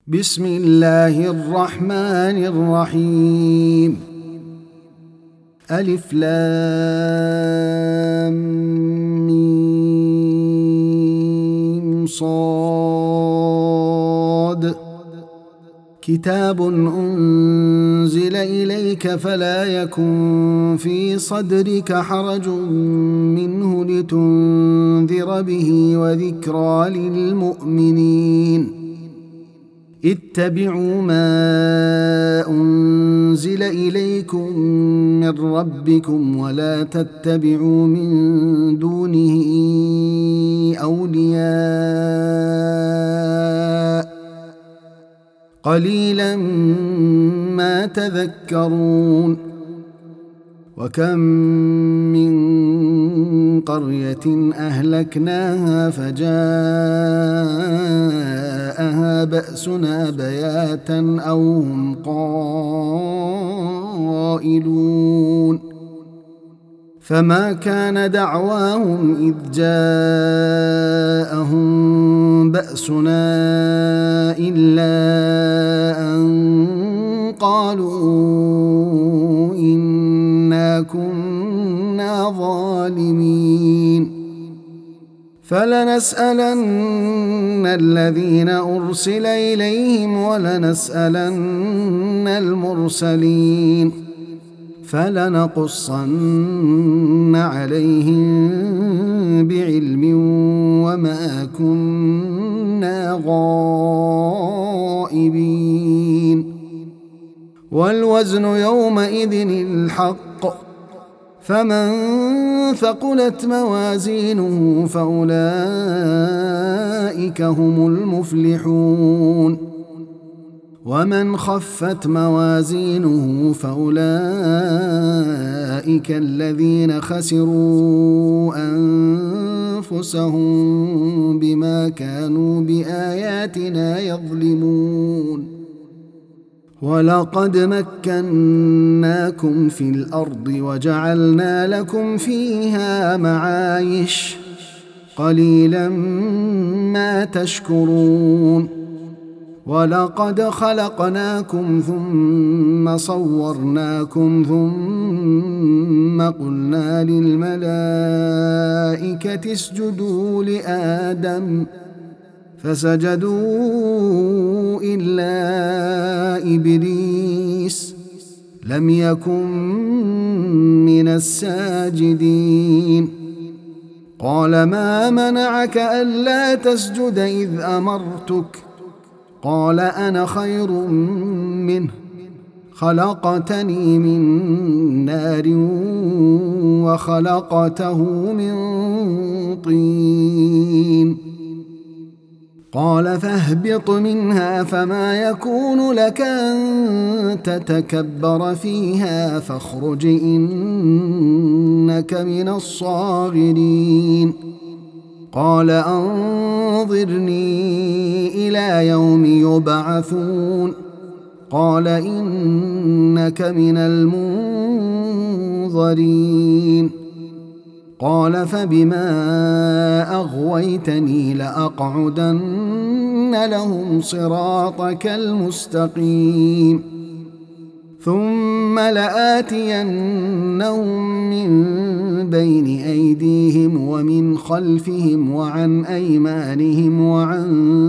بسم الله الرحمن الرحيم. ألف لام ميم صاد. كتاب أنزل إليك فلا يكن في صدرك حرج منه لتنذر به وذكرى للمؤمنين. اتبعوا ما أنزل إليكم من ربكم ولا تتبعوا من دونه أولياء قليلا ما تذكرون. وكم من قرية أهلكناها فجاءها بأسنا بياتا أو هم قائلون. فما كان دعواهم إذ جاءهم بأسنا إلا أن قالوا إنا كنا ظالمين. فلنسألن الذين أرسل إليهم ولنسألن المرسلين فلنقصن عليهم بعلم وما كنا غائبين. والوزن يومئذ الحق فمن ثقلت موازينه فأولئك هم المفلحون ومن خفت موازينه فأولئك الذين خسروا أنفسهم بما كانوا بآياتنا يظلمون. ولقد مكناكم في الأرض وجعلنا لكم فيها معايش قليلا ما تشكرون. ولقد خلقناكم ثم صورناكم ثم قلنا للملائكة اسجدوا لآدم فسجدوا إلا إبليس لم يكن من الساجدين. قال ما منعك ألا تسجد إذ أمرتك؟ قال أنا خير منه خلقتني من نار وخلقته من طين. قال فاهبط منها فما يكون لك أن تتكبر فيها فاخرج إنك من الصاغرين. قال أنظرني إلى يوم يبعثون. قال إنك من المنظرين. قال فبما أغويتني لأقعدن لهم صراطك المستقيم ثم لآتينهم من بين أيديهم ومن خلفهم وعن أيمانهم وعن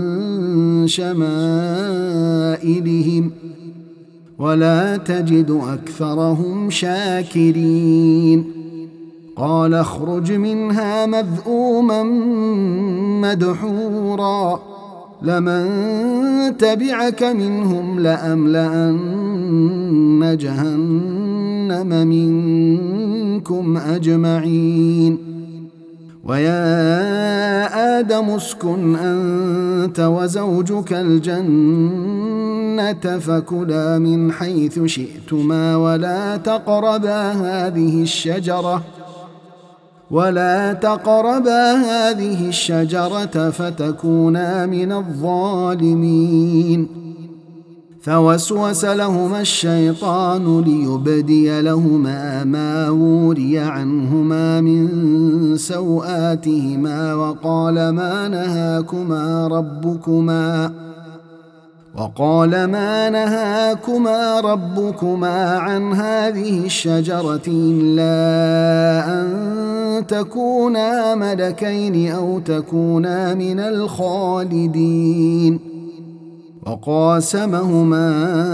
شمائلهم ولا تجد أكثرهم شاكرين. قال اخرج منها مذءوما مدحورا لمن تبعك منهم لأملأن جهنم منكم أجمعين. ويا آدم اسكن أنت وزوجك الجنة فكلا من حيث شئتما ولا تقربا هذه الشجرة فتكونا من الظالمين. فوسوس لهما الشيطان ليبدي لهما ما وري عنهما من سوآتهما وقال ما نهاكما ربكما عن هذه الشجرة إلا أن تكونا ملكين أو تكونا من الخالدين وقاسمهما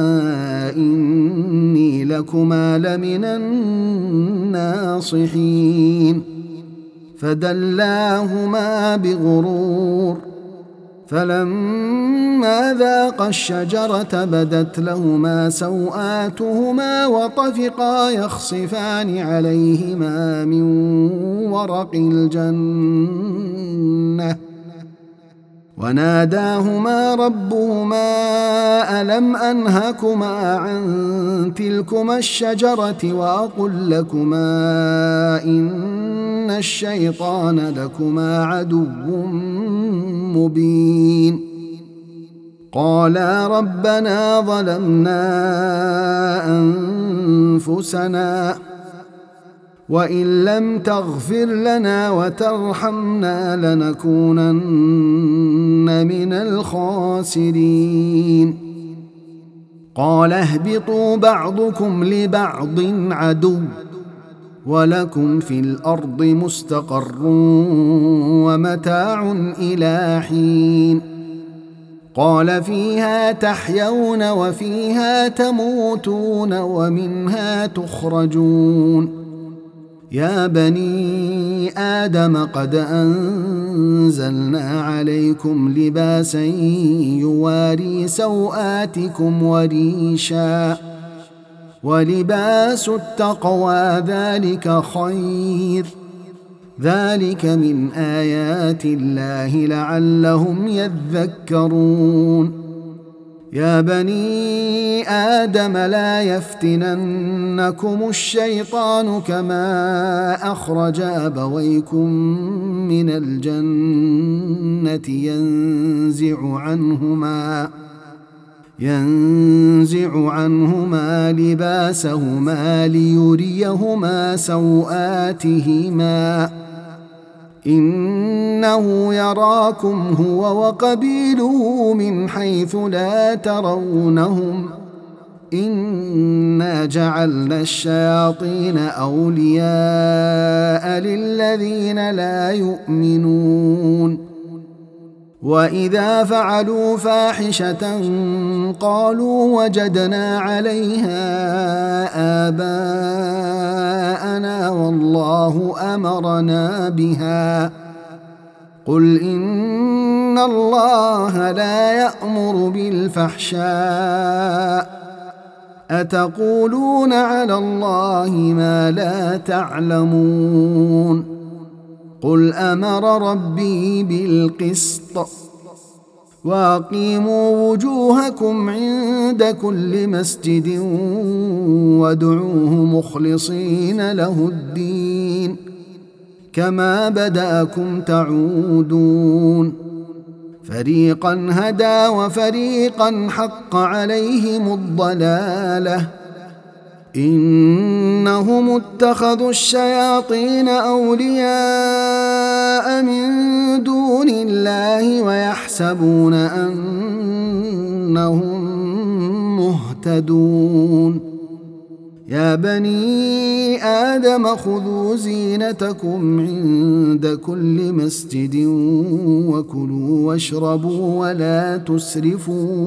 إني لكما لمن الناصحين فدلاهما بغرور فلما ذاقا الشجرة بدت لهما سوآتهما وطفقا يخصفان عليهما من ورق الجنة وناداهما ربهما ألم أنهكما عن تلكما الشجرة وأقل لكما إن الشيطان لكما عدو مبين قالا ربنا ظلمنا أنفسنا وإن لم تغفر لنا وترحمنا لنكونن من الخاسرين قال اهبطوا بعضكم لبعض عدو ولكم في الأرض مستقر ومتاع إلى حين قال فيها تحيون وفيها تموتون ومنها تخرجون يا بني آدم قد أنزلنا عليكم لباسا يواري سوآتكم وريشا ولباس التقوى ذلك خير ذلك من آيات الله لعلهم يذكرون يا بني آدم لا يفتننكم الشيطان كما أخرج أبويكم من الجنة ينزع عنهما لباسهما ليريهما سوآتهما إنه يراكم هو وقبيله من حيث لا ترونهم إنا جعلنا الشياطين أولياء للذين لا يؤمنون وإذا فعلوا فاحشة قالوا وجدنا عليها آباءنا والله أمرنا بها قل إن الله لا يأمر بالفحشاء أتقولون على الله ما لا تعلمون قل أمر ربي بالقسط وأقيموا وجوهكم عند كل مسجد وادعوه مخلصين له الدين كما بدأكم تعودون فريقا هدى وفريقا حق عليهم الضلالة إنهم اتخذوا الشياطين أولياء من دون الله ويحسبون أنهم مهتدون يا بني آدم خذوا زينتكم عند كل مسجد وكلوا واشربوا ولا تسرفوا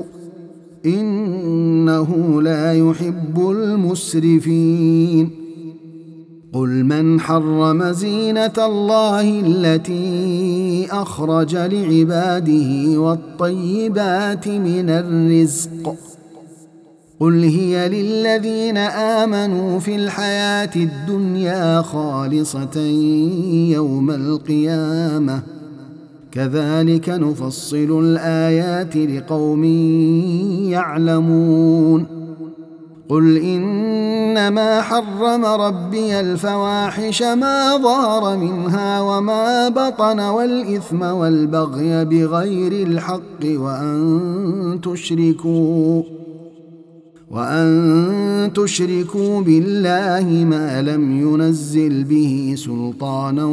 إنه لا يحب المسرفين قل من حرم زينة الله التي أخرج لعباده والطيبات من الرزق قل هي للذين آمنوا في الحياة الدنيا خالصة يوم القيامة كذلك نفصل الآيات لقوم يعلمون قل إنما حرم ربي الفواحش ما ظهر منها وما بطن والإثم والبغي بغير الحق وأن تشركوا بالله ما لم ينزل به سلطانا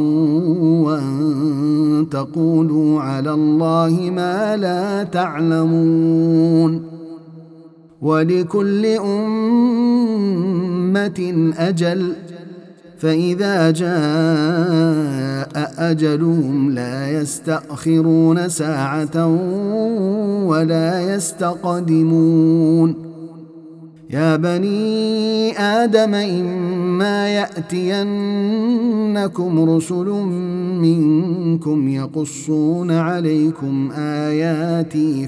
وأن تقولوا على الله ما لا تعلمون ولكل أمة أجل فإذا جاء أجلهم لا يستأخرون ساعة ولا يستقدمون يا بني آدم إما يأتينكم رسل منكم يقصون عليكم آياتي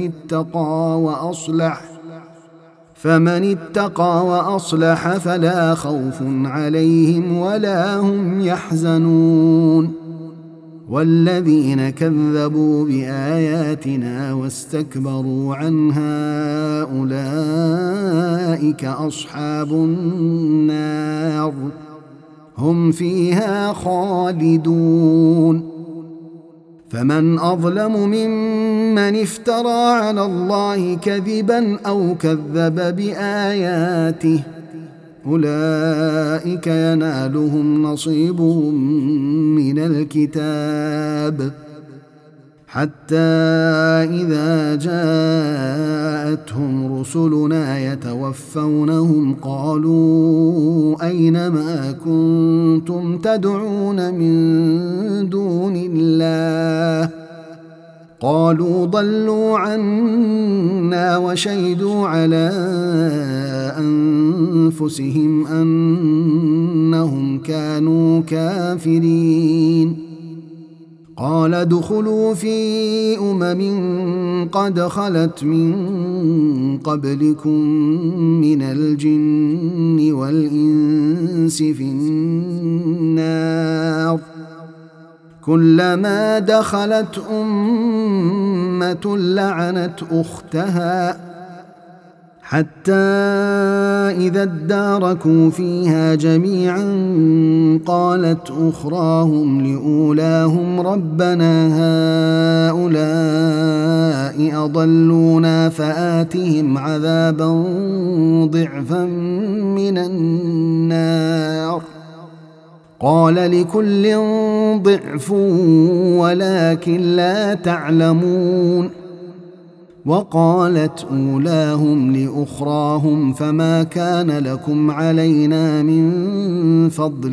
فمن اتقى وأصلح فلا خوف عليهم ولا هم يحزنون والذين كذبوا بآياتنا واستكبروا عنها أولئك أصحاب النار هم فيها خالدون فمن أظلم ممن افترى على الله كذبا أو كذب بآياته أولئك ينالهم نصيبهم من الكتاب حتى إذا جاءتهم رسلنا يتوفونهم قالوا أين ما كنتم تدعون من دون الله قالوا ضلوا عنا وشهدوا على أنفسهم أنهم كانوا كافرين قال ادخلوا في قد خلت من قبلكم من الجن والإنس في النار كلما دخلت أمة لعنت أختها حتى إذا اداركوا فيها جميعا قالت أخراهم لأولاهم ربنا هؤلاء أضلونا فآتهم عذابا ضعفا من النار قال لكل ضعف ولكن لا تعلمون وقالت أولاهم لأخراهم فما كان لكم علينا من فضل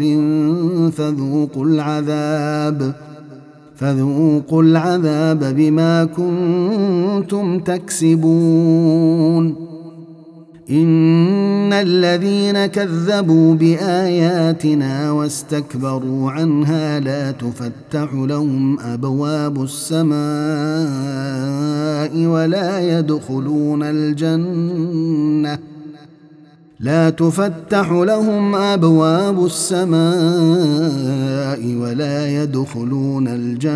فذوقوا العذاب بما كنتم تكسبون إن الذين كذبوا بآياتنا واستكبروا عنها لا تفتح لهم أبواب السماء ولا يدخلون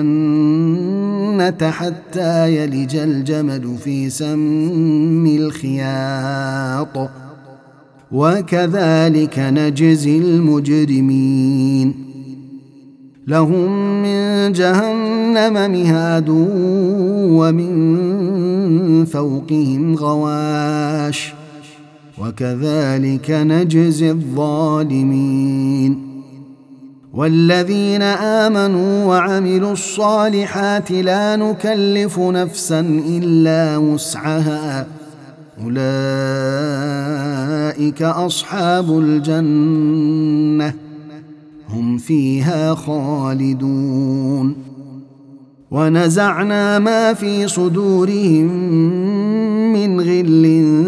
الجنة حتى يلج الجمل في سم الخياط وكذلك نجزي المجرمين لهم من جهنم مهاد ومن فوقهم غواش وكذلك نجزي الظالمين والذين آمنوا وعملوا الصالحات لا نكلف نفسا إلا وسعها أولئك أصحاب الجنة هم فيها خالدون ونزعنا ما في صدورهم من غل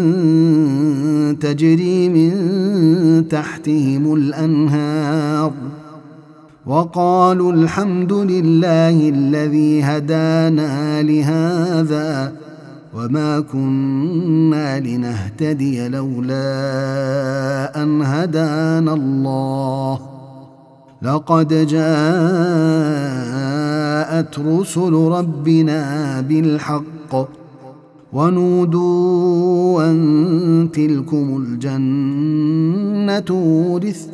تجري من تحتهم الأنهار وقالوا الحمد لله الذي هدانا لهذا وما كنا لنهتدي لولا أن هدانا الله لقد جاءت رسل ربنا بالحق ونودوا أن تلكم الجنة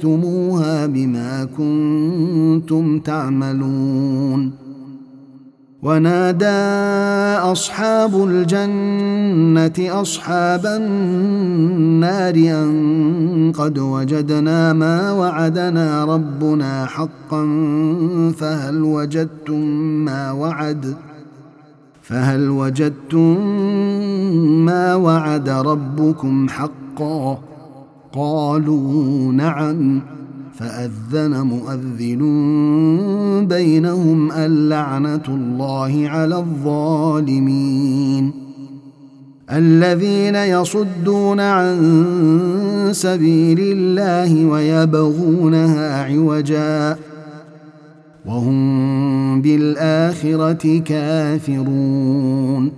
ورثتموها بما كنتم تعملون ونادى أصحاب الجنة أصحاب النار أن قد وجدنا ما وعدنا ربنا حقا فهل وجدتم ما وعد ربكم حقا؟ قالوا نعم. فأذن مؤذن بينهم اللعنة الله على الظالمين. الذين يصدون عن سبيل الله ويبغونها عوجا وهم بالآخرة كافرون.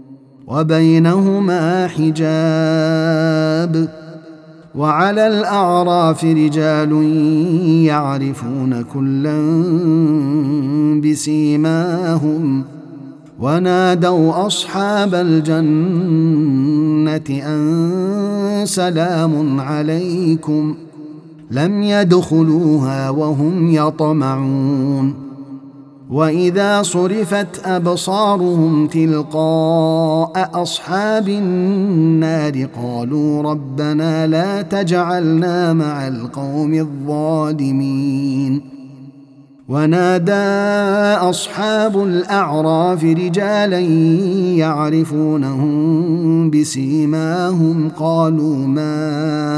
وبينهما حجاب. وعلى الأعراف رجال يعرفون كلا بسيماهم ونادوا أصحاب الجنة أن سلام عليكم لم يدخلوها وهم يطمعون. وإذا صرفت أبصارهم تلقاء أصحاب النار قالوا ربنا لا تجعلنا مع القوم الظالمين. ونادى أصحاب الأعراف رجالا يعرفونهم بسيماهم قالوا ما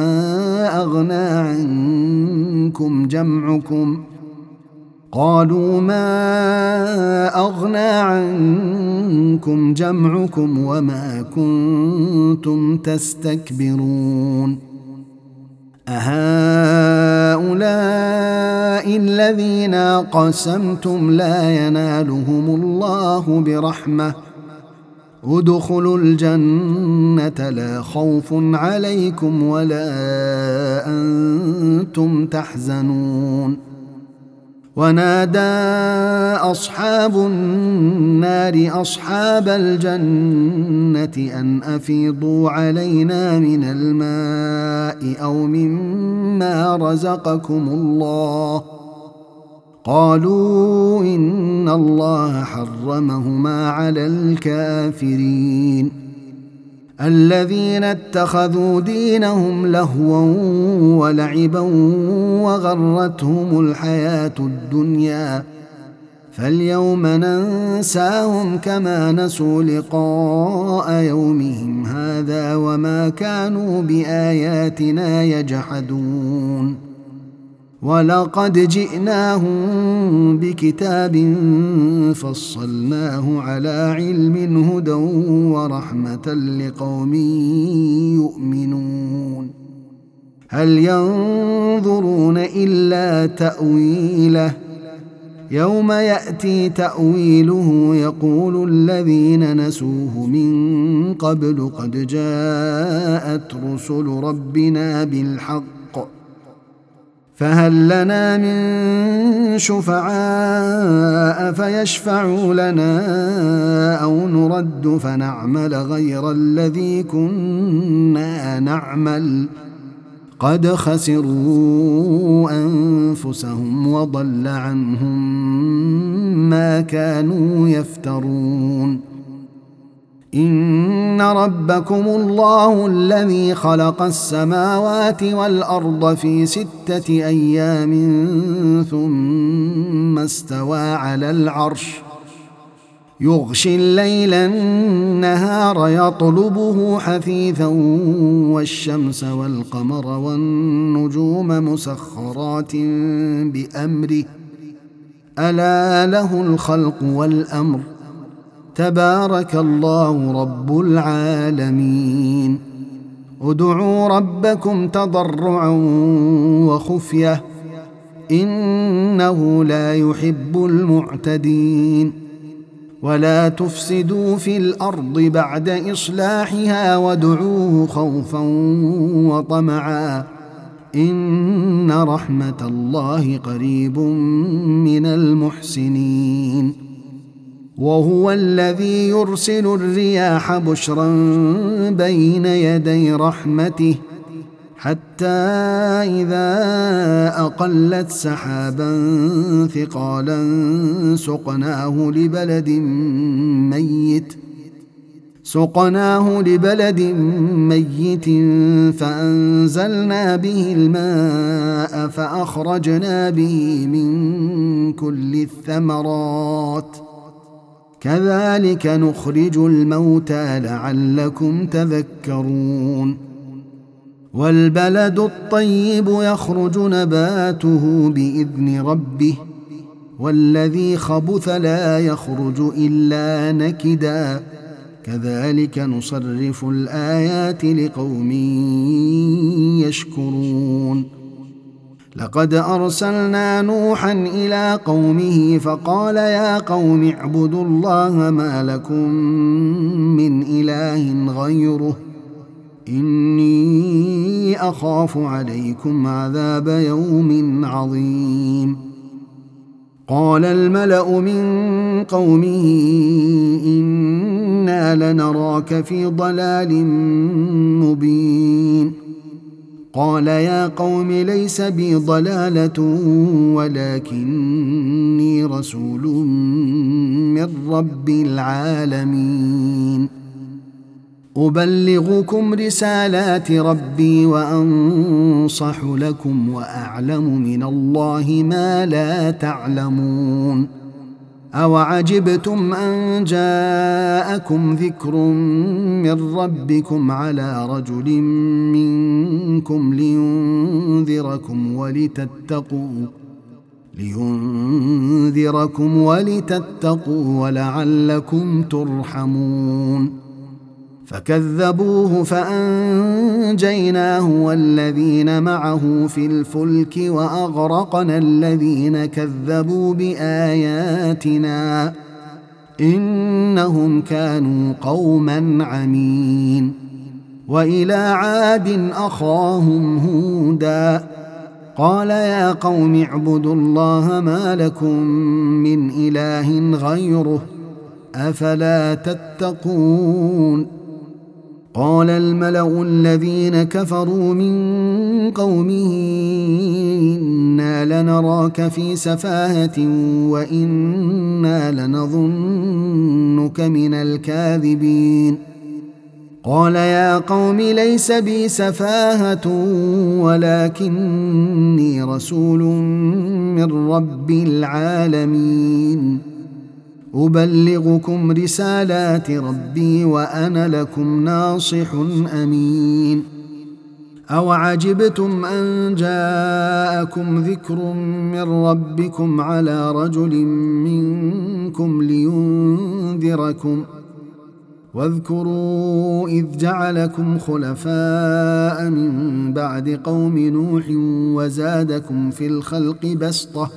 أغنى عنكم جمعكم وما كنتم تستكبرون. أهؤلاء الذين قسمتم لا ينالهم الله برحمة ادخلوا الجنة لا خوف عليكم ولا أنتم تحزنون. ونادى أصحاب النار أصحاب الجنة أن أفيضوا علينا من الماء أو مما رزقكم الله. قالوا إن الله حرمهما على الكافرين. الذين اتخذوا دينهم لهوا ولعبا وغرتهم الحياة الدنيا فاليوم ننساهم كما نسوا لقاء يومهم هذا وما كانوا بآياتنا يجحدون. ولقد جئناهم بكتاب فصلناه على علم هدى ورحمة لقوم يؤمنون. هل ينظرون إلا تأويله يوم يأتي تأويله يقول الذين نسوه من قبل قد جاءت رسل ربنا بالحق فهل لنا من شفعاء فيشفعوا لنا أو نرد فنعمل غير الذي كنا نعمل قد خسروا أنفسهم وضل عنهم ما كانوا يفترون. إن ربكم الله الذي خلق السماوات والأرض في 6 أيام ثم استوى على العرش يغشي الليل النهار يطلبه حثيثا والشمس والقمر والنجوم مسخرات بأمره ألا له الخلق والأمر تبارك الله رب العالمين. ادعوا ربكم تضرعا وخفية إنه لا يحب المعتدين. ولا تفسدوا في الأرض بعد إصلاحها وادعوه خوفا وطمعا إن رحمة الله قريب من المحسنين. وهو الذي يرسل الرياح بشرا بين يدي رحمته حتى إذا أقلت سحابا ثقالا سقناه لبلد ميت فأنزلنا به الماء فأخرجنا به من كل الثمرات كذلك نخرج الموتى لعلكم تذكرون والبلد الطيب يخرج نباته بإذن ربه والذي خبث لا يخرج إلا نكدا كذلك نصرف الآيات لقوم يشكرون لقد أرسلنا نوحا إلى قومه فقال يا قوم اعبدوا الله ما لكم من إله غيره إني أخاف عليكم عذاب يوم عظيم قال الملأ من قومه إنا لنراك في ضلال مبين قال يا قوم ليس بي ضلالة ولكني رسول من رب العالمين أبلغكم رسالات ربي وأنصح لكم وأعلم من الله ما لا تعلمون أوعجبتم أن جاءكم ذكر من ربكم على رجل منكم لينذركم ولتتقوا ولعلكم ترحمون فكذبوه فأنجيناه والذين معه في الفلك وأغرقنا الذين كذبوا بآياتنا إنهم كانوا قوما عمين وإلى عاد أخاهم هودا قال يا قوم اعبدوا الله ما لكم من إله غيره أفلا تتقون قال الملأ الذين كفروا من قومه إنا لنراك في سفاهة وإنا لنظنك من الكاذبين قال يا قوم ليس بي سفاهة ولكني رسول من رب العالمين أبلغكم رسالات ربي وأنا لكم ناصح أمين أوعجبتم أن جاءكم ذكر من ربكم على رجل منكم لينذركم واذكروا إذ جعلكم خلفاء من بعد قوم نوح وزادكم في الخلق بسطة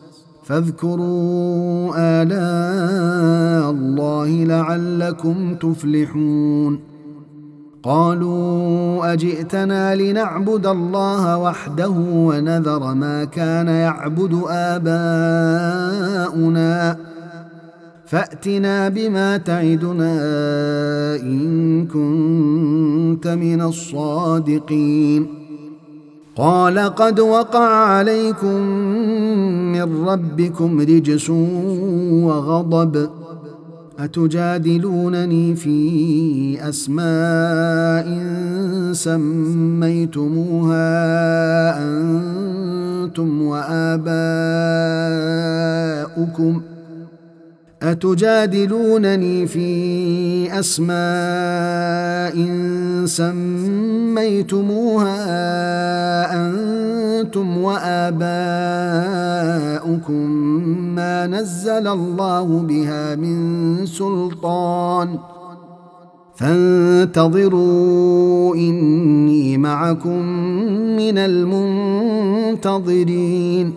فاذكروا آلاء الله لعلكم تفلحون قالوا أجئتنا لنعبد الله وحده ونذر ما كان يعبد آباؤنا فأتنا بما تعدنا إن كنت من الصادقين قال قد وقع عليكم من ربكم رجس وغضب أتجادلونني في أسماء سميتموها أنتم وآباؤكم ما نزل الله بها من سلطان فانتظروا إني معكم من المنتظرين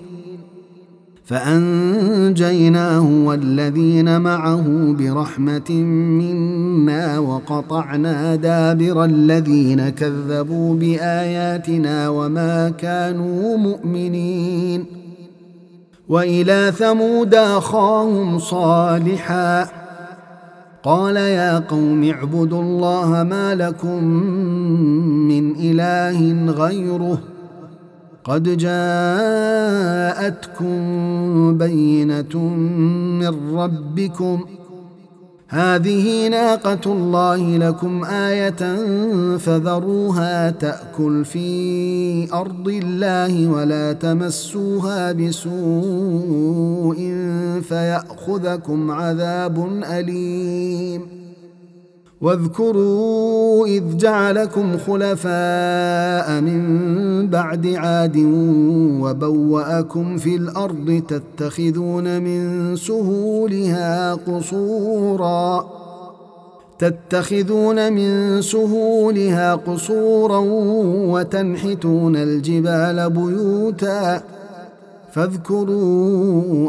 فأنجيناه والذين معه برحمة منا وقطعنا دابر الذين كذبوا بآياتنا وما كانوا مؤمنين وإلى ثمود أخاهم صالحا قال يا قوم اعبدوا الله ما لكم من إله غيره قد جاءتكم بينة من ربكم هذه ناقة الله لكم آية فذروها تأكل في أرض الله ولا تمسوها بسوء فيأخذكم عذاب أليم واذكروا إذ جعلكم خلفاء من بعد عاد وبوأكم في الأرض تتخذون من سهولها قصورا وتنحتون الجبال بيوتا فاذكروا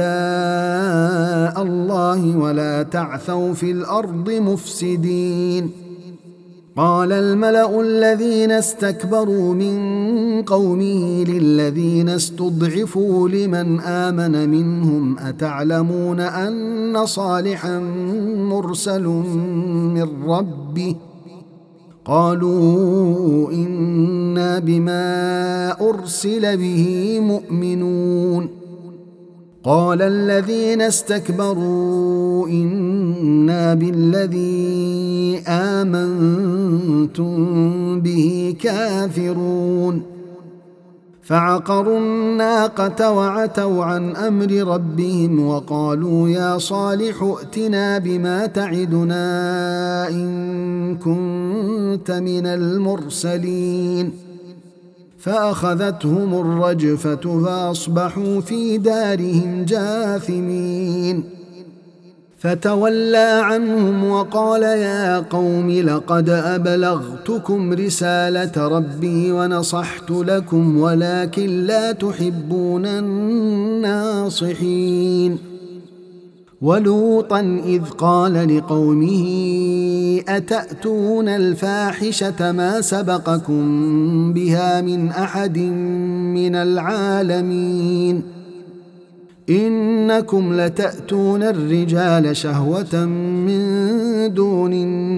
آلاء الله ولا تعثوا في الأرض مفسدين قال الملأ الذين استكبروا من قومه للذين استضعفوا لمن آمن منهم أتعلمون أن صالحا مرسل من ربه قالوا إنا بما أرسل به مؤمنون قال الذين استكبروا إنا بالذي آمنتم به كافرون فعقروا الناقة وعتوا عن أمر ربهم وقالوا يا صالح ائتنا بما تعدنا إن كنت من المرسلين فأخذتهم الرجفة فأصبحوا في دارهم جاثمين فتولى عنهم وقال يا قوم لقد أبلغتكم رسالة ربي ونصحت لكم ولكن لا تحبون الناصحين ولوطا إذ قال لقومه أتأتون الفاحشة ما سبقكم بها من أحد من العالمين إنكم لتأتون الرجال شهوة من دون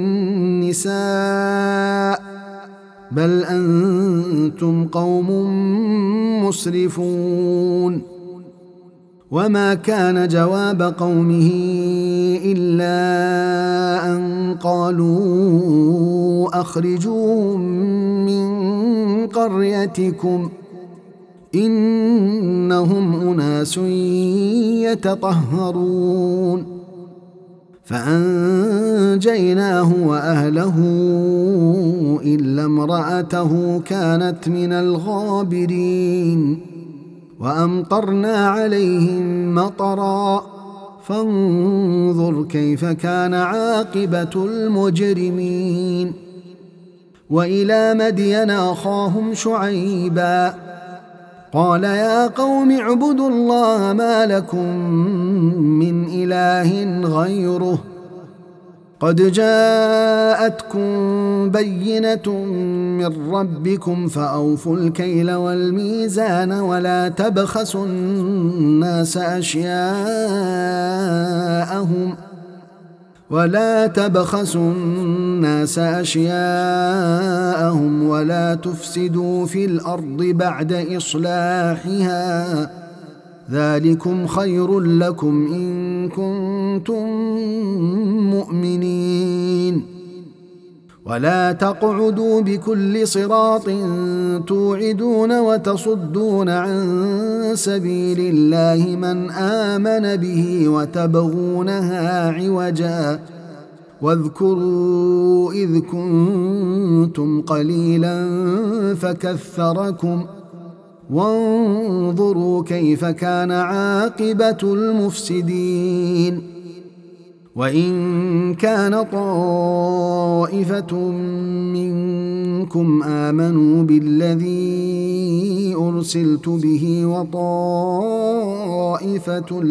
النساء بل أنتم قوم مسرفون وما كان جواب قومه إلا أن قالوا أخرجوهم من قريتكم إنهم أناس يتطهرون فأنجيناه وأهله إلا امرأته كانت من الغابرين وأمطرنا عليهم مطرا فانظر كيف كان عاقبة المجرمين وإلى مدين أخاهم شعيبا قال يا قوم اعبدوا الله ما لكم من إله غيره قد جاءتكم بينة من ربكم فأوفوا الكيل والميزان ولا تبخسوا الناس أشياءهم ولا تفسدوا في الأرض بعد إصلاحها ذلكم خير لكم إن كنتم مؤمنين ولا تقعدوا بكل صراط توعدون وتصدون عن سبيل الله من آمن به وتبغونها عوجا واذكروا إذ كنتم قليلا فكثركم وانظروا كيف كان عاقبة المفسدين وإن كان طائفة منكم آمنوا بالذي أرسلت به وطائفة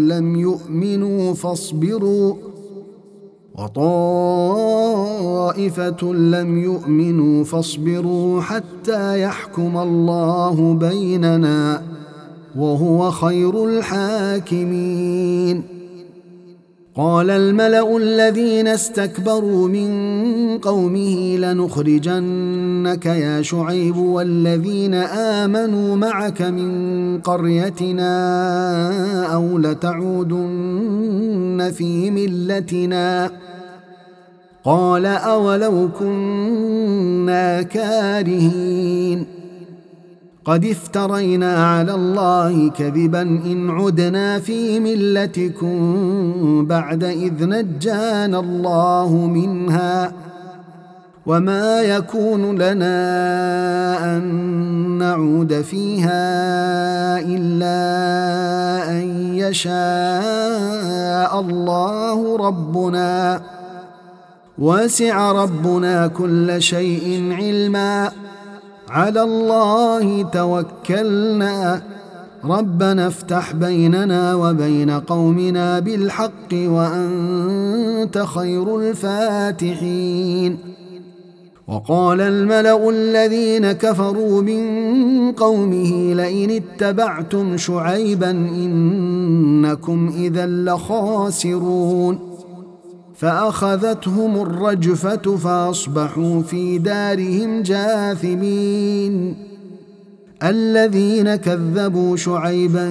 لم يؤمنوا فاصبروا حتى يحكم الله بيننا وهو خير الحاكمين قال الملأ الذين استكبروا من قومه لنخرجنك يا شعيب والذين آمنوا معك من قريتنا أو لتعودن في ملتنا قال أولو كنا كارهين قد افترينا على الله كذبا إن عدنا في ملتكم بعد إذ نجانا الله منها وما يكون لنا أن نعود فيها إلا أن يشاء الله ربنا وسع ربنا كل شيء علما على الله توكلنا ربنا افتح بيننا وبين قومنا بالحق وأنت خير الفاتحين وقال الملأ الذين كفروا من قومه لئن اتبعتم شعيبا إنكم إذا لخاسرون فأخذتهم الرجفة فأصبحوا في دارهم جاثمين الذين كذبوا شعيبا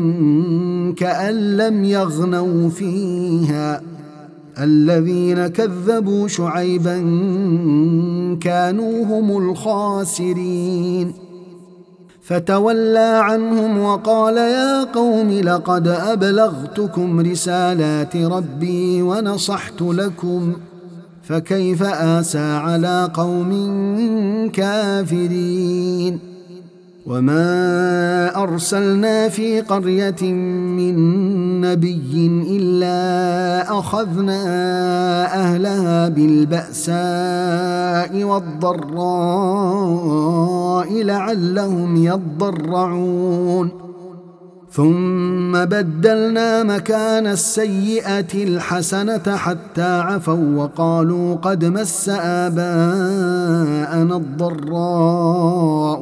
كأن لم يغنوا فيها الذين كذبوا شعيبا كانوا هم الخاسرين فتولى عنهم وقال يا قوم لقد أبلغتكم رسالات ربي ونصحت لكم فكيف آسى على قوم كافرين وما أرسلنا في قرية من نبي إلا أخذنا أهلها بالبأساء والضراء لعلهم يضرعون ثم بدلنا مكان السيئة الحسنة حتى عفوا وقالوا قد مس آباءنا الضراء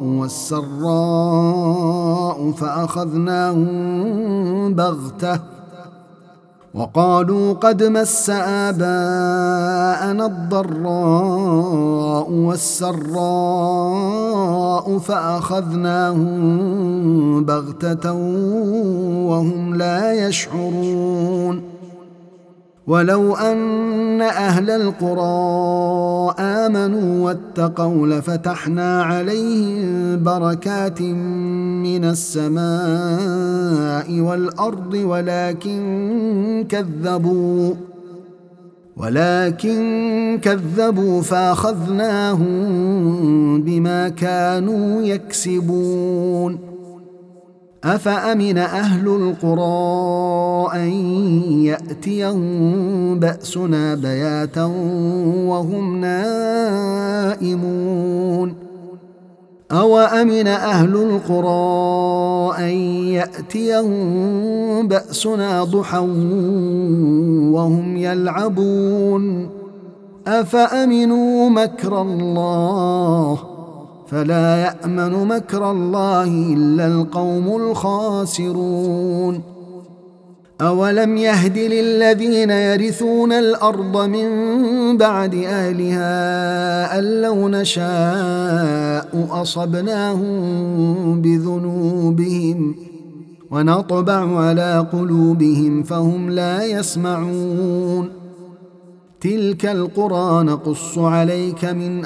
والسراء فأخذناهم بغتة وقالوا قد مس آباءنا الضراء والسراء فأخذناهم بغتة وهم لا يشعرون ولو أن أهل القرى آمنوا واتقوا لفتحنا عليهم بركات من السماء والأرض ولكن كذبوا فأخذناهم بما كانوا يكسبون أفأمن أهل القرى أن يأتيهم بأسنا بياتا وهم نائمون أوأمن أهل القرى أن يأتيهم بأسنا ضحى وهم يلعبون أفأمنوا مكر الله فلا يأمن مكر الله إلا القوم الخاسرون أولم يهد للذين يرثون الأرض من بعد أهلها أن لو نشاء أصبناهم بذنوبهم ونطبع على قلوبهم فهم لا يسمعون تلك القرى نقص عليك من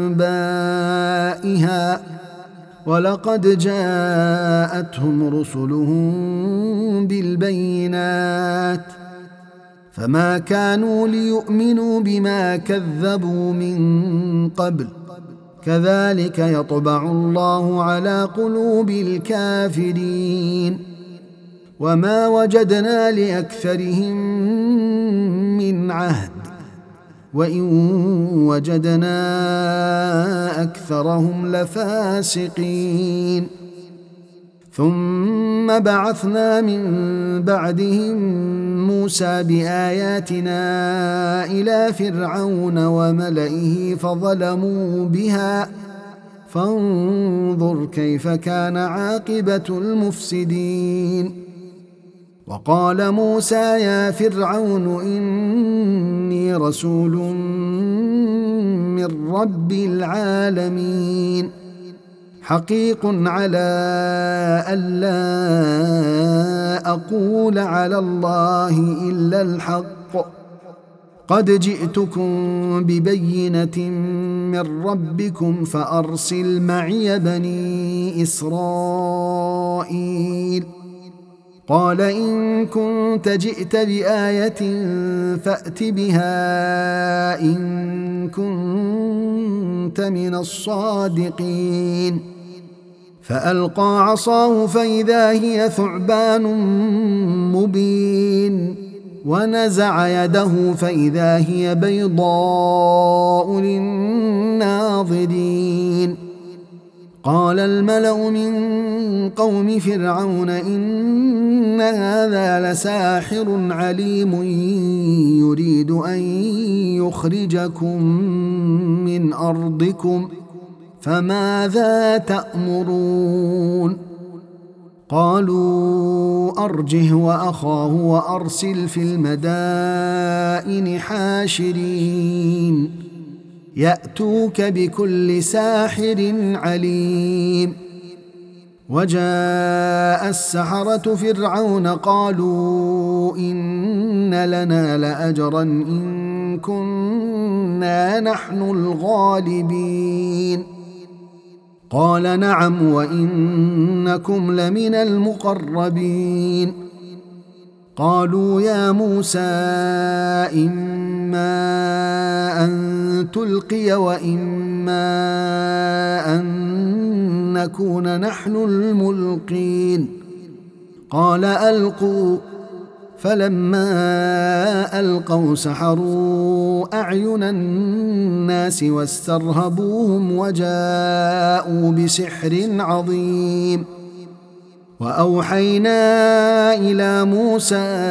أنبائها ولقد جاءتهم رسلهم بالبينات فما كانوا ليؤمنوا بما كذبوا من قبل كذلك يطبع الله على قلوب الكافرين وما وجدنا لأكثرهم من عهد وإن وجدنا أكثرهم لفاسقين ثم بعثنا من بعدهم موسى بآياتنا إلى فرعون وملئه فظلموا بها فانظر كيف كان عاقبة المفسدين وقال موسى يا فرعون إني رسول من رب العالمين حقيق على ألا أقول على الله إلا الحق قد جئتكم ببينة من ربكم فأرسل معي بني إسرائيل قال إن كنت جئت بآية فأت بها إن كنت من الصادقين فألقى عصاه فإذا هي ثعبان مبين ونزع يده فإذا هي بيضاء للناظرين قال الملأ من قوم فرعون إن هذا لساحر عليم يريد أن يخرجكم من أرضكم فماذا تأمرون قالوا أرجه وأخاه وأرسل في المدائن حاشرين يأتوك بكل ساحر عليم وجاء السحرة فرعون قالوا إن لنا لأجرا إن كنا نحن الغالبين قال نعم وإنكم لمن المقربين قالوا يا موسى إما أن تلقي وإما أن نكون نحن الملقين قال ألقوا فلما ألقوا سحروا أعين الناس واسترهبوهم وجاءوا بسحر عظيم وأوحينا إلى موسى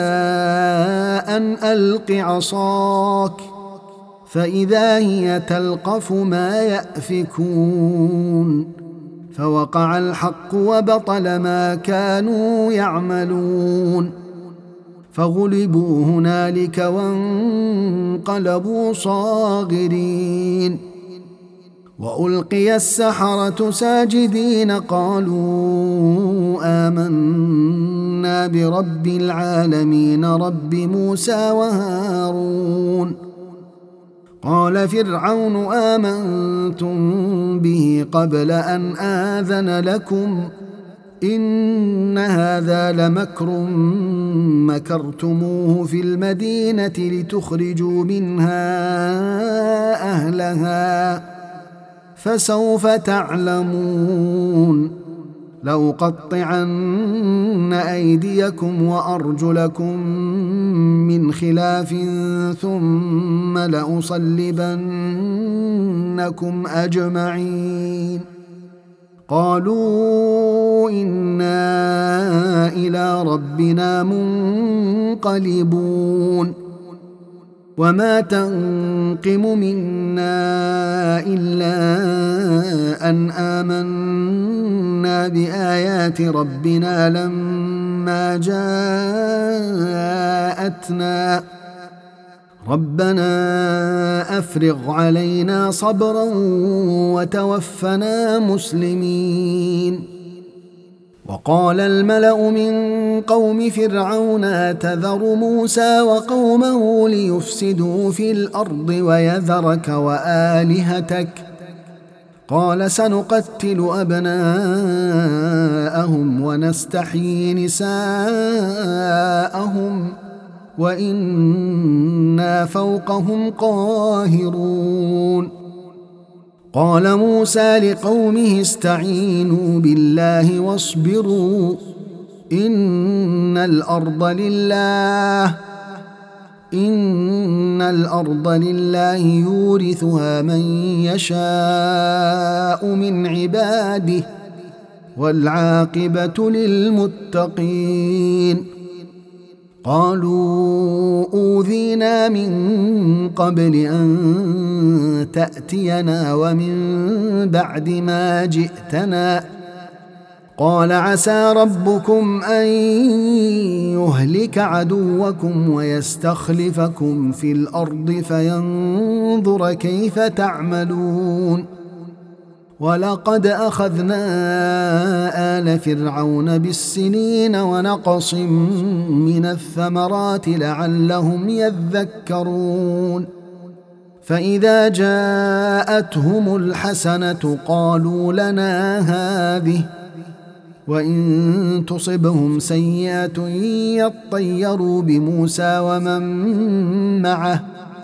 أن ألق عصاك فإذا هي تلقف ما يأفكون فوقع الحق وبطل ما كانوا يعملون فغلبوا هنالك وانقلبوا صاغرين وألقي السحرة ساجدين قالوا آمنا برب العالمين رب موسى وهارون قال فرعون آمنتم به قبل أن آذن لكم إن هذا لمكر مكرتموه في المدينة لتخرجوا منها أهلها فسوف تعلمون لأقطعن أيديكم وأرجلكم من خلاف ثم لأصلبنكم أجمعين قالوا إنا إلى ربنا منقلبون وما تنقم منا إلا أن آمنا بآيات ربنا لما جاءتنا ربنا أفرغ علينا صبرا وتوفنا مسلمين وقال الملأ من قوم فرعون تذر موسى وقومه ليفسدوا في الأرض ويذرك وآلهتك قال سنقتل أبناءهم ونستحيي نساءهم وإنا فوقهم قاهرون قال موسى لقومه استعينوا بالله واصبروا إن الأرض لله يورثها من يشاء من عباده والعاقبة للمتقين قالوا أوذينا من قبل أن تأتينا ومن بعد ما جئتنا قال عسى ربكم أن يهلك عدوكم ويستخلفكم في الأرض فينظر كيف تعملون ولقد أخذنا آل فرعون بالسنين ونقص من الثمرات لعلهم يذكرون فإذا جاءتهم الحسنة قالوا لنا هذه وإن تصبهم سيئة يطيروا بموسى ومن معه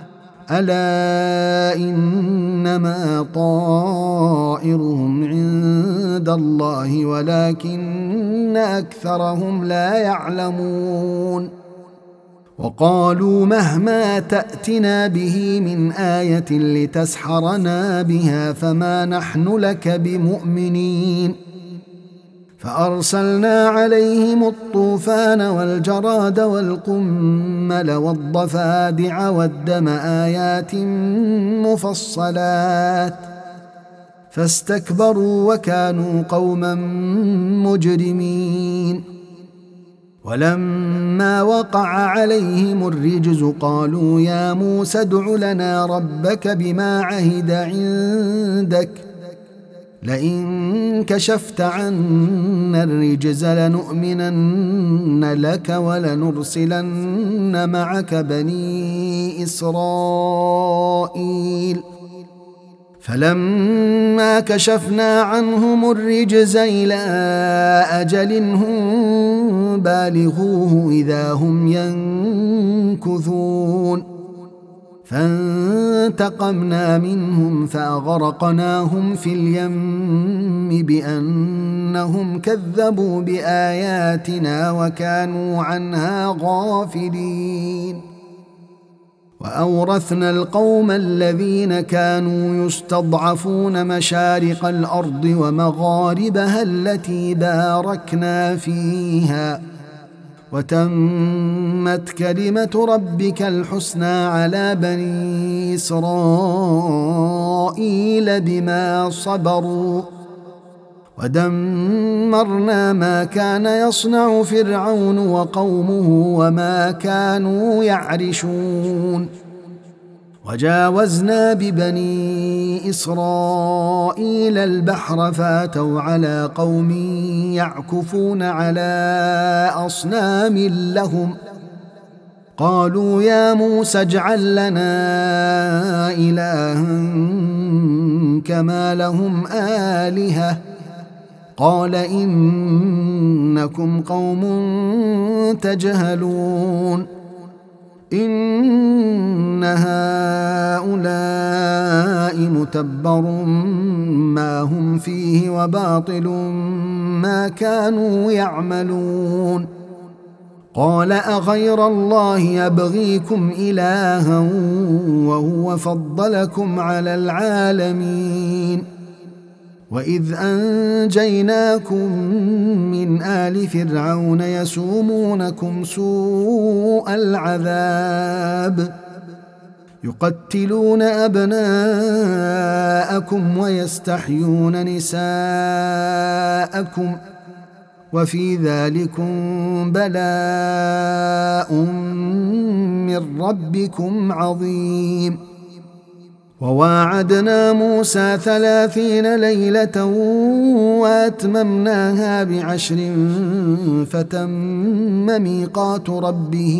ألا إنما طائرهم عند الله ولكن أكثرهم لا يعلمون وقالوا مهما تأتنا به من آية لتسحرنا بها فما نحن لك بمؤمنين فأرسلنا عليهم الطوفان والجراد والقمل والضفادع والدم آيات مفصلات فاستكبروا وكانوا قوما مجرمين ولما وقع عليهم الرجز قالوا يا موسى ادع لنا ربك بما عهد عندك لئن كشفت عنا الرجز لنؤمنن لك ولنرسلن معك بني إسرائيل فلما كشفنا عنهم الرجز إلى أجل هم بالغوه إذا هم ينكثون فانتقمنا منهم فأغرقناهم في اليم بأنهم كذبوا بآياتنا وكانوا عنها غافلين وأورثنا القوم الذين كانوا يستضعفون مشارق الأرض ومغاربها التي باركنا فيها وتمت كلمة ربك الحسنى على بني إسرائيل بما صبروا ودمرنا ما كان يصنع فرعون وقومه وما كانوا يعرشون وجاوزنا ببني إسرائيل البحر فاتوا على قوم يعكفون على أصنام لهم قالوا يا موسى اجعل لنا إلها كما لهم آلهة قال إنكم قوم تجهلون إن هؤلاء متبر ما هم فيه وباطل ما كانوا يعملون قال أغير الله يبغيكم إلها وهو فضلكم على العالمين وإذ أنجيناكم من آل فرعون يسومونكم سوء العذاب يقتلون أبناءكم ويستحيون نساءكم وفي ذلكم بلاء من ربكم عظيم وواعدنا موسى 30 ليلة وأتممناها ب10 فتم ميقات ربه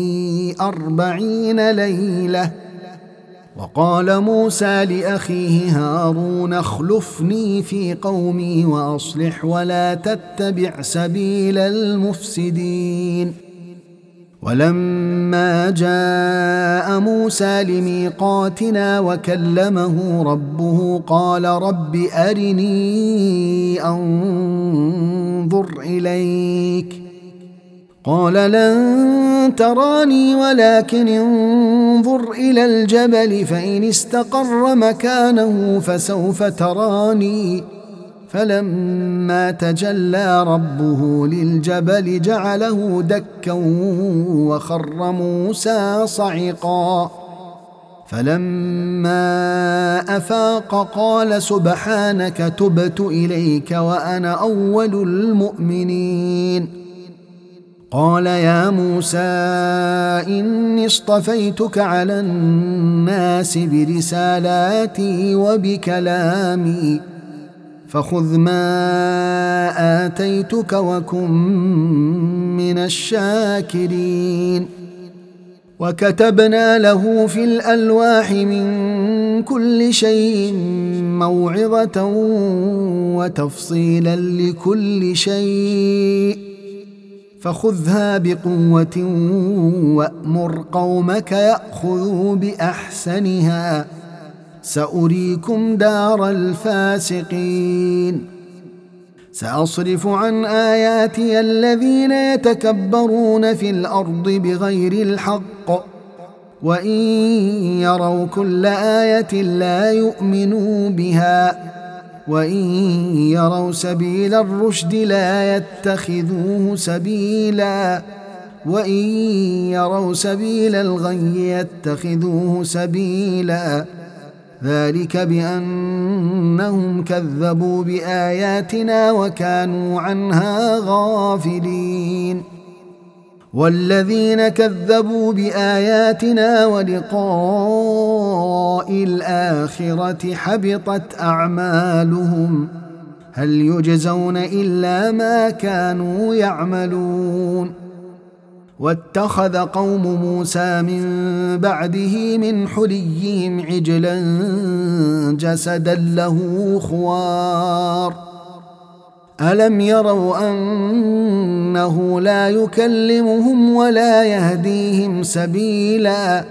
40 ليلة وقال موسى لأخيه هارون اخلفني في قومي وأصلح ولا تتبع سبيل المفسدين ولما جاء موسى لميقاتنا وكلمه ربه قال رب أرني أنظر إليك قال لن تراني ولكن انظر إلى الجبل فإن استقر مكانه فسوف تراني فلما تجلى ربه للجبل جعله دكا وخر موسى صعقا فلما أفاق قال سبحانك تبت إليك وأنا أول المؤمنين. قال يا موسى إني اصطفيتك على الناس برسالاتي وبكلامي فخذ ما آتيتك وكن من الشاكرين. وكتبنا له في الألواح من كل شيء موعظة وتفصيلا لكل شيء فخذها بقوة وأمر قومك يأخذوا بأحسنها سأريكم دار الفاسقين. سأصرف عن آياتي الذين يتكبرون في الأرض بغير الحق وإن يروا كل آية لا يؤمنوا بها وإن يروا سبيل الرشد لا يتخذوه سبيلا وإن يروا سبيل الغي يتخذوه سبيلا ذلك بأنهم كذبوا بآياتنا وكانوا عنها غافلين. والذين كذبوا بآياتنا ولقاء الآخرة حبطت أعمالهم هل يجزون إلا ما كانوا يعملون. واتخذ قوم موسى من بعده من حليهم عجلا جسدا له خوار ألم يروا أنه لا يكلمهم ولا يهديهم سبيلا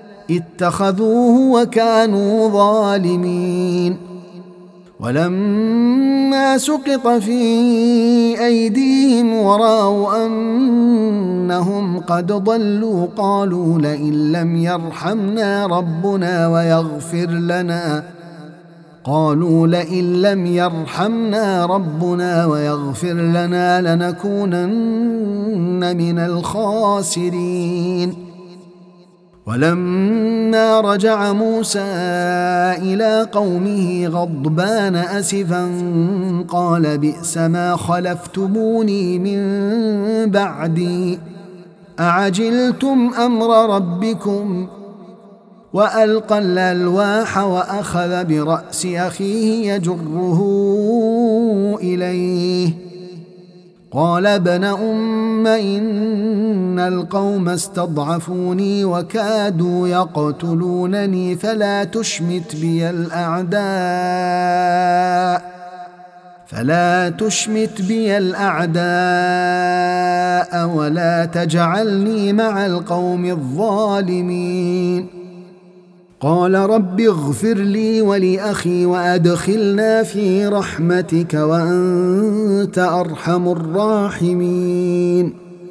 اتخذوه وكانوا ظالمين. ولما سقط في أيديهم ورأوا أنهم قد ضلوا قالوا لئن لم يرحمنا ربنا ويغفر لنا لنكونن من الخاسرين. ولما رجع موسى إلى قومه غضبان أسفا قال بئس ما خلفتموني من بعدي أعجلتم أمر ربكم وألقى الألواح وأخذ برأس أخيه يجره إليه قال ابن أم إن القوم استضعفوني وكادوا يقتلونني فلا تشمت بي الأعداء ولا تجعلني مع القوم الظالمين. قال رب اغفر لي ولأخي وأدخلنا في رحمتك وأنت أرحم الراحمين.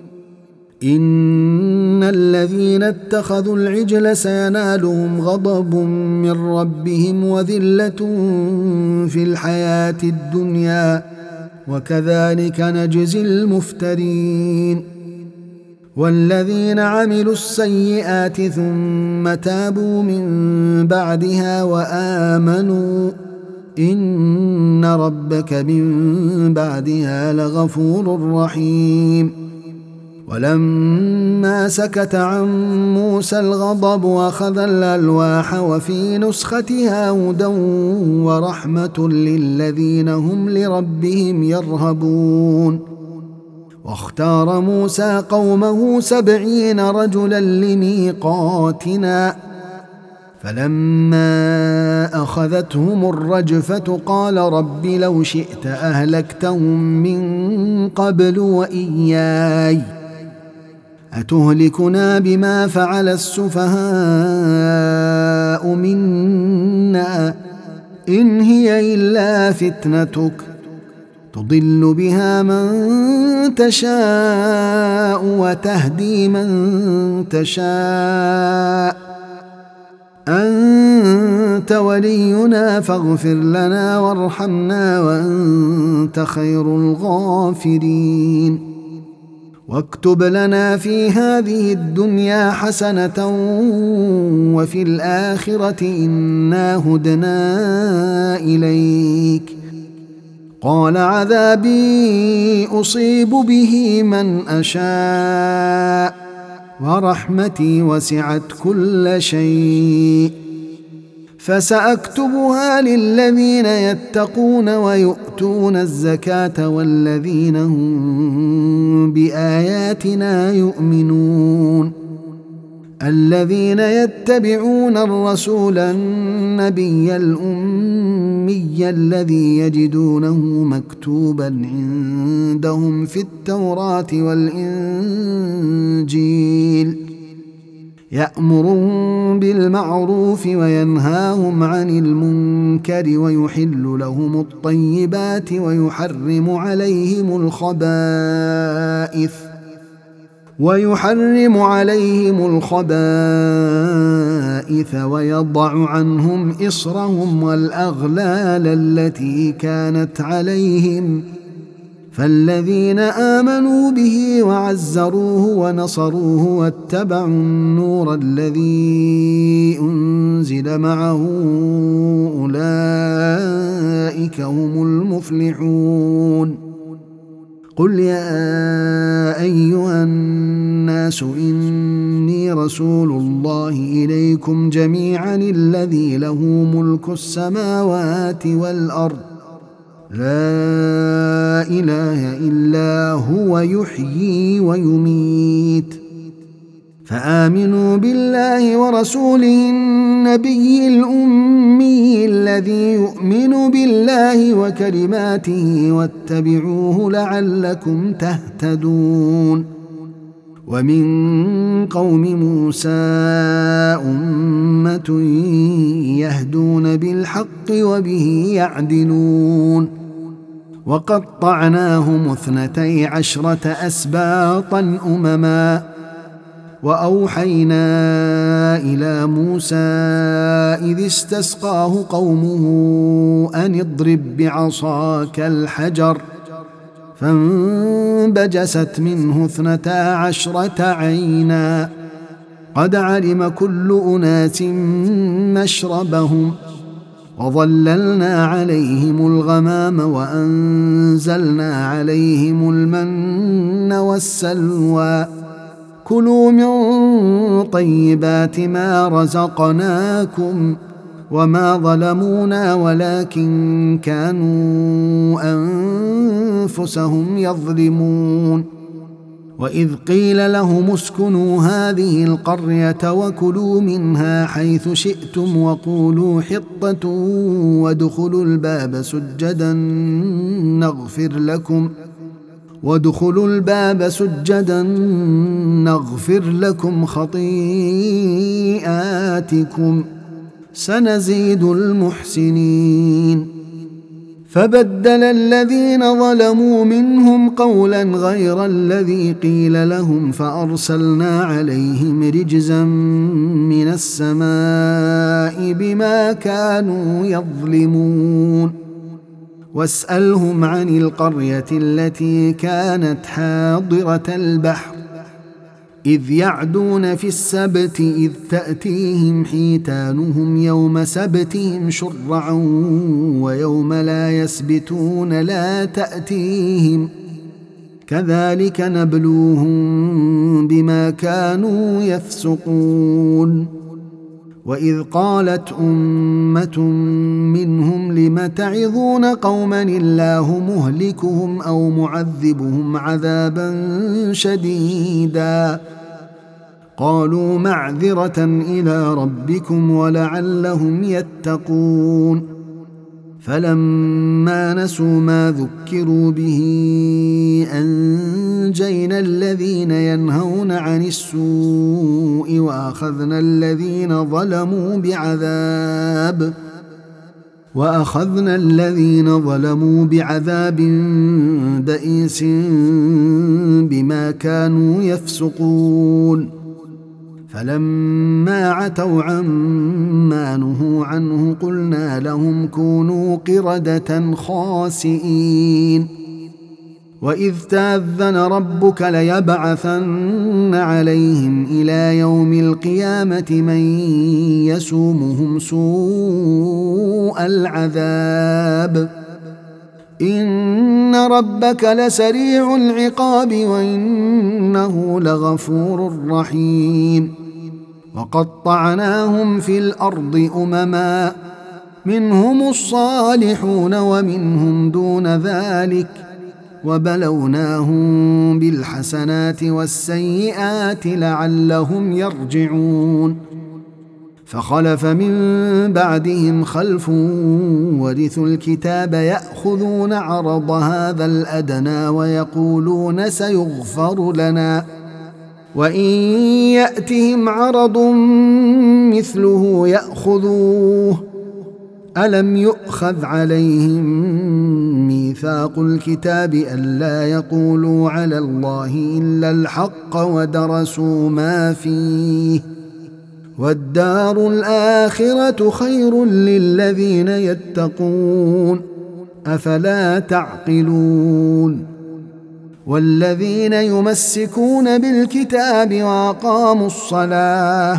إن الذين اتخذوا العجل سينالهم غضب من ربهم وذلة في الحياة الدنيا وكذلك نجزي المفترين. والذين عملوا السيئات ثم تابوا من بعدها وآمنوا إن ربك من بعدها لغفور رحيم. ولما سكت عن موسى الغضب أخذ الألواح وفي نسختها هدى ورحمة للذين هم لربهم يرهبون. واختار موسى قومه 70 رجلا لميقاتنا فلما أخذتهم الرجفة قال رب لو شئت أهلكتهم من قبل وإياي أتهلكنا بما فعل السفهاء منا إن هي إلا فتنتك تضل بها من تشاء وتهدي من تشاء أنت ولينا فاغفر لنا وارحمنا وأنت خير الغافرين. واكتب لنا في هذه الدنيا حسنة وفي الآخرة إنا هدنا إليك. قال عذابي أصيب به من أشاء ورحمتي وسعت كل شيء فسأكتبها للذين يتقون ويؤتون الزكاة والذين هم بآياتنا يؤمنون. الذين يتبعون الرسول النبي الأمي الذي يجدونه مكتوبا عندهم في التوراة والإنجيل يأمرهم بالمعروف وينهاهم عن المنكر ويحل لهم الطيبات ويحرم عليهم الخبائث ويضع عنهم إصرهم والأغلال التي كانت عليهم. فالذين آمنوا به وعزروه ونصروه واتبعوا النور الذي أنزل معه أولئك هم المفلحون. قل يا أيها الناس إني رسول الله إليكم جميعا الذي له ملك السماوات والأرض لا إله إلا هو يحيي ويميت. فآمنوا بالله ورسوله النبي الأمي الذي يؤمن بالله وكلماته واتبعوه لعلكم تهتدون. ومن قوم موسى أمة يهدون بالحق وبه يعدلون. وقطعناهم 12 أسباطا أمما وأوحينا إلى موسى إذ استسقاه قومه أن اضرب بعصاك الحجر فانبجست منه 12 عينا قد علم كل أناس مشربهم وظللنا عليهم الغمام وأنزلنا عليهم المن والسلوى كلوا من طيبات ما رزقناكم وما ظلمونا ولكن كانوا أنفسهم يظلمون. وإذ قيل لهم اسكنوا هذه القرية وكلوا منها حيث شئتم وقولوا وادخلوا الباب سجدا نغفر لكم خطيئاتكم سنزيد المحسنين. فبدل الذين ظلموا منهم قولا غير الذي قيل لهم فأرسلنا عليهم رجزا من السماء بما كانوا يظلمون. واسألهم عن القرية التي كانت حاضرة البحر إذ يعدون في السبت إذ تأتيهم حيتانهم يوم سبتهم شرعا ويوم لا يسبتون لا تأتيهم كذلك نبلوهم بما كانوا يفسقون. وإذ قالت أمة منهم لم تعظون قوما الله مهلكهم أو معذبهم عذابا شديدا قالوا معذرة إلى ربكم ولعلهم يتقون. فلما نسوا ما ذكروا به أنجينا الذين ينهون عن السوء وأخذنا الذين ظلموا بعذاب بئيس بما كانوا يفسقون. فلما عتوا عما نهوا عنه قلنا لهم كونوا قردة خاسئين. وإذ تأذن ربك ليبعثن عليهم إلى يوم القيامة من يسومهم سوء العذاب إن ربك لسريع العقاب وإنه لغفور رحيم وقطعناهم في الأرض أمما منهم الصالحون ومنهم دون ذلك وبلوناهم بالحسنات والسيئات لعلهم يرجعون فخلف من بعدهم خلف ورثوا الكتاب يأخذون عرض هذا الأدنى ويقولون سيغفر لنا وإن يأتهم عرض مثله يأخذوه ألم يؤخذ عليهم ميثاق الكتاب ألا يقولوا على الله إلا الحق ودرسوا ما فيه والدار الآخرة خير للذين يتقون أفلا تعقلون والذين يمسكون بالكتاب وأقاموا الصلاة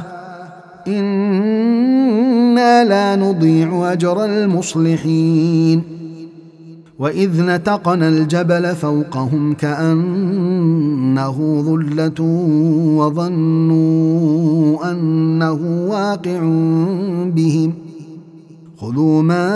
إنا لا نضيع أجر المصلحين وإذ نتقنا الجبل فوقهم كأنه ظلة وظنوا أنه واقع بهم خذوا ما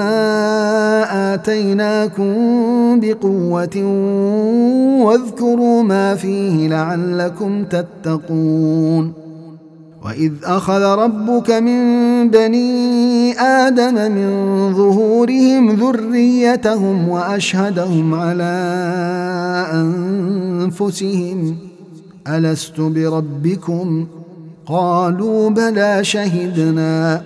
آتيناكم بقوة واذكروا ما فيه لعلكم تتقون وإذ أخذ ربك من بني آدم من ظهورهم ذريتهم وأشهدهم على أنفسهم ألست بربكم قالوا بلى شهدنا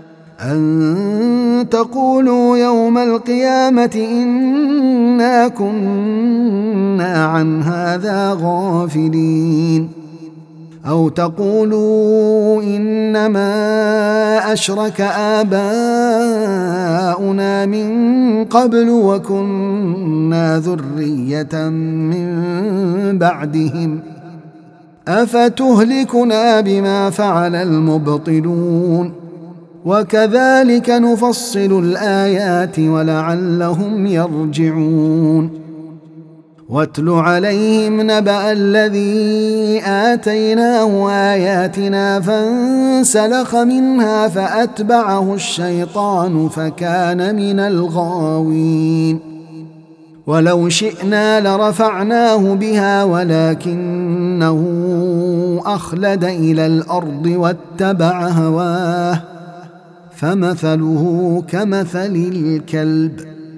أن تقولوا يوم القيامة إنا كنا عن هذا غافلين أو تقولوا إنما أشرك آباؤنا من قبل وكنا ذرية من بعدهم أفتهلكنا بما فعل المبطلون وكذلك نفصل الآيات ولعلهم يرجعون واتل عليهم نبأ الذي آتيناه آياتنا فانسلخ منها فأتبعه الشيطان فكان من الغاوين ولو شئنا لرفعناه بها ولكنه أخلد إلى الأرض واتبع هواه فمثله كمثل الكلب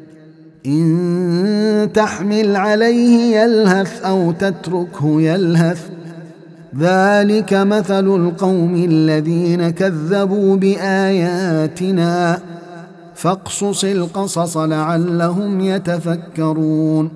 إن تحمل عليه يلهث أو تتركه يلهث ذلك مثل القوم الذين كذبوا بآياتنا فاقصص القصص لعلهم يتفكرون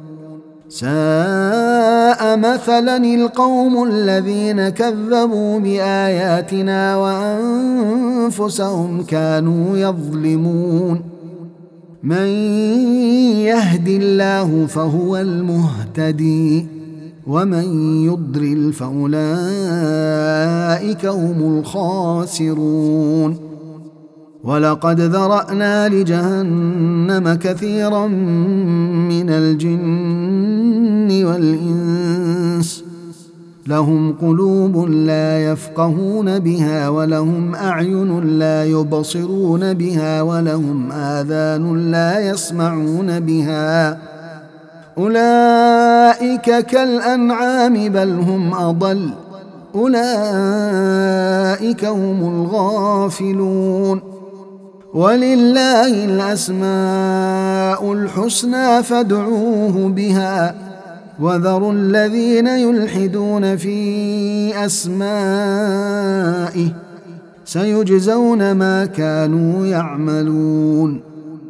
ساء مثلا القوم الذين كذبوا بآياتنا وأنفسهم كانوا يظلمون من يهد الله فهو المهتدي ومن يضلل فأولئك هم الخاسرون ولقد ذرأنا لجهنم كثيرا من الجن والإنس لهم قلوب لا يفقهون بها ولهم أعين لا يبصرون بها ولهم آذان لا يسمعون بها أولئك كالأنعام بل هم أضل أولئك هم الغافلون ولله الأسماء الحسنى فادعوه بها وذروا الذين يلحدون في أسمائه سيجزون ما كانوا يعملون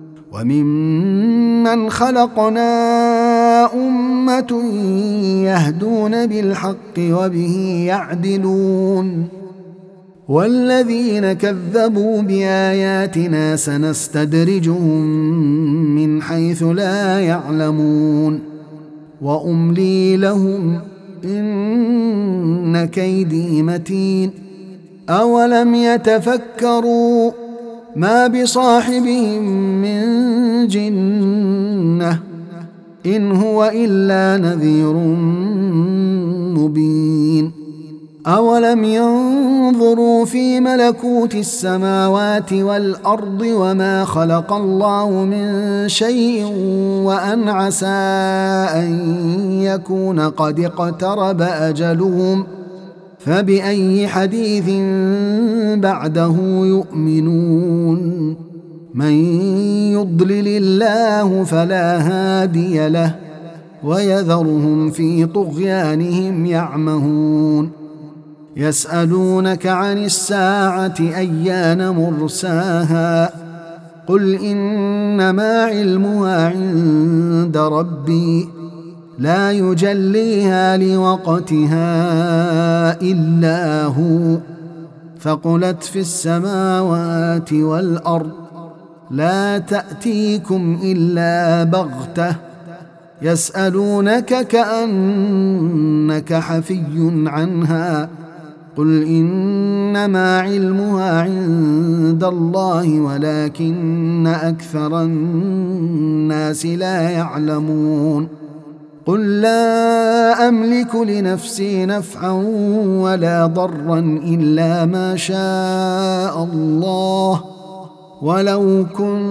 وممن خلقنا أمة يهدون بالحق وبه يعدلون والذين كذبوا بآياتنا سنستدرجهم من حيث لا يعلمون وأملي لهم إن كيدي متين أولم يتفكروا ما بصاحبهم من جنة إن هو إلا نذير مبين أولم ينظروا في ملكوت السماوات والأرض وما خلق الله من شيء وأن عسى أن يكون قد اقترب أجلهم فبأي حديث بعده يؤمنون من يضلل الله فلا هادي له ويذرهم في طغيانهم يعمهون يسألونك عن الساعة أيان مرساها قل إنما علمها عند ربي لا يجليها لوقتها إلا هو فقلت في السماوات والأرض لا تأتيكم إلا بغتة يسألونك كأنك حفي عنها قل إنما علمها عند الله ولكن أكثر الناس لا يعلمون قل لا أملك لنفسي نفعا ولا ضرا إلا ما شاء الله ولو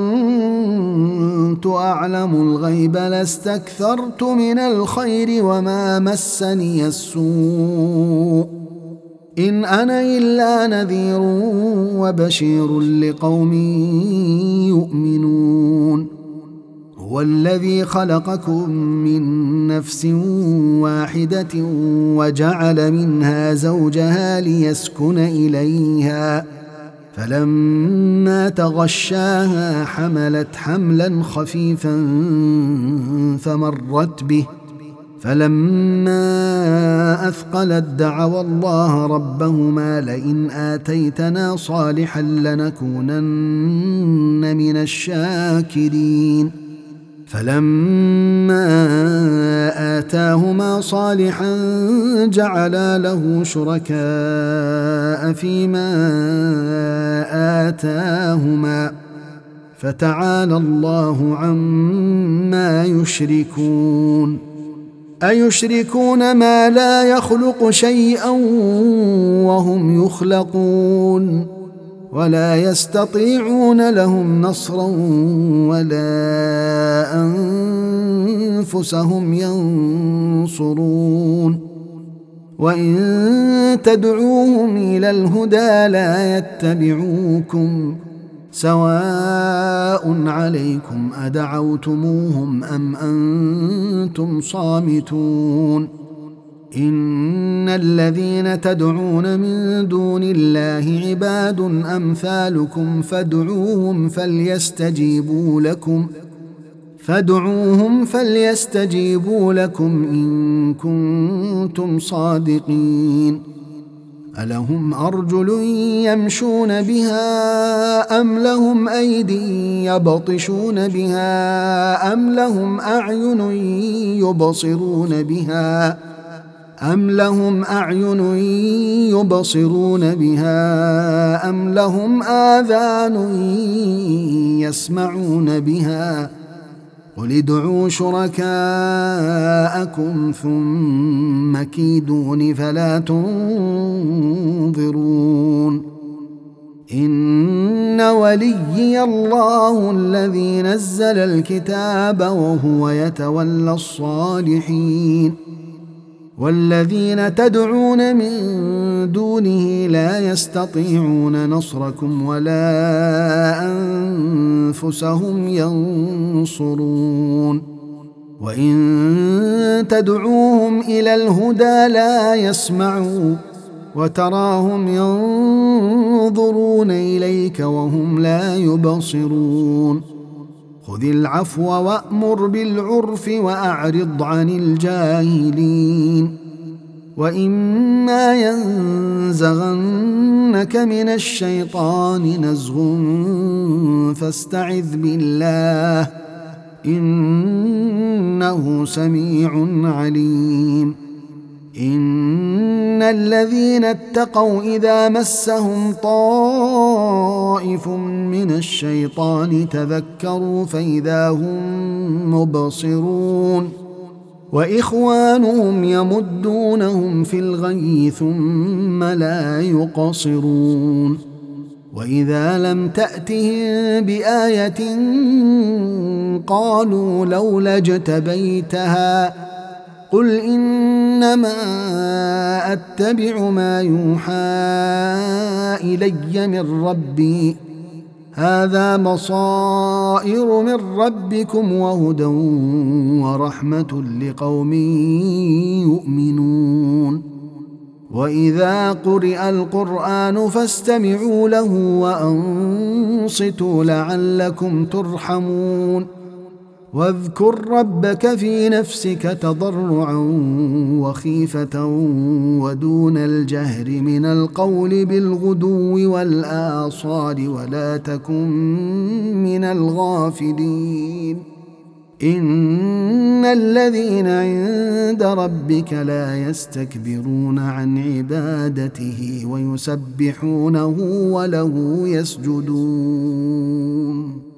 كنت أعلم الغيب لاستكثرت من الخير وما مسني السوء إن أنا إلا نذير وبشير لقوم يؤمنون هو الذي خلقكم من نفس واحدة وجعل منها زوجها ليسكن إليها فلما تغشاها حملت حملا خفيفا فمرت به فلما أثقلت دعوا الله ربهما لئن آتيتنا صالحا لنكونن من الشاكرين فلما آتاهما صالحا جعلا له شركاء فيما آتاهما فتعالى الله عما يشركون أيشركون ما لا يخلق شيئا وهم يخلقون ولا يستطيعون لهم نصرا ولا أنفسهم ينصرون وإن تدعوهم إلى الهدى لا يتبعوكم سواء عليكم أدعوتموهم أم أنتم صامتون إن الذين تدعون من دون الله عباد أمثالكم فادعوهم فليستجيبوا لكم إن كنتم صادقين ألهم أرجل يمشون بها أم لهم أيدي يبطشون بها أم لهم أعين يبصرون بها أم لهم آذان يسمعون بها قل ادعوا شركاءكم ثم كيدون فلا تنظرون إن وليي الله الذي نزل الكتاب وهو يتولى الصالحين والذين تدعون من دونه لا يستطيعون نصركم ولا أنفسهم ينصرون وإن تدعوهم إلى الهدى لا يسمعوا وتراهم ينظرون إليك وهم لا يبصرون خذ العفو وأمر بالعرف وأعرض عن الجاهلين وإما ينزغنك من الشيطان نزغ فاستعذ بالله إنه إنه سميع عليم إن الذين اتقوا إذا مسهم طائف من الشيطان تذكروا فإذا هم مبصرون وإخوانهم يمدونهم في الغي ثم لا يقصرون وإذا لم تأتهم بآية قالوا لولا اجتبيتها قل إنما أتبع ما يوحى إلي من ربي هذا بصائر من ربكم وهدى ورحمة لقوم يؤمنون وإذا قرئ القرآن فاستمعوا له وأنصتوا لعلكم ترحمون واذكر ربك في نفسك تضرعا وخيفة ودون الجهر من القول بالغدو والآصال ولا تكن من الغافلين إن الذين عند ربك لا يستكبرون عن عبادته ويسبحونه وله يسجدون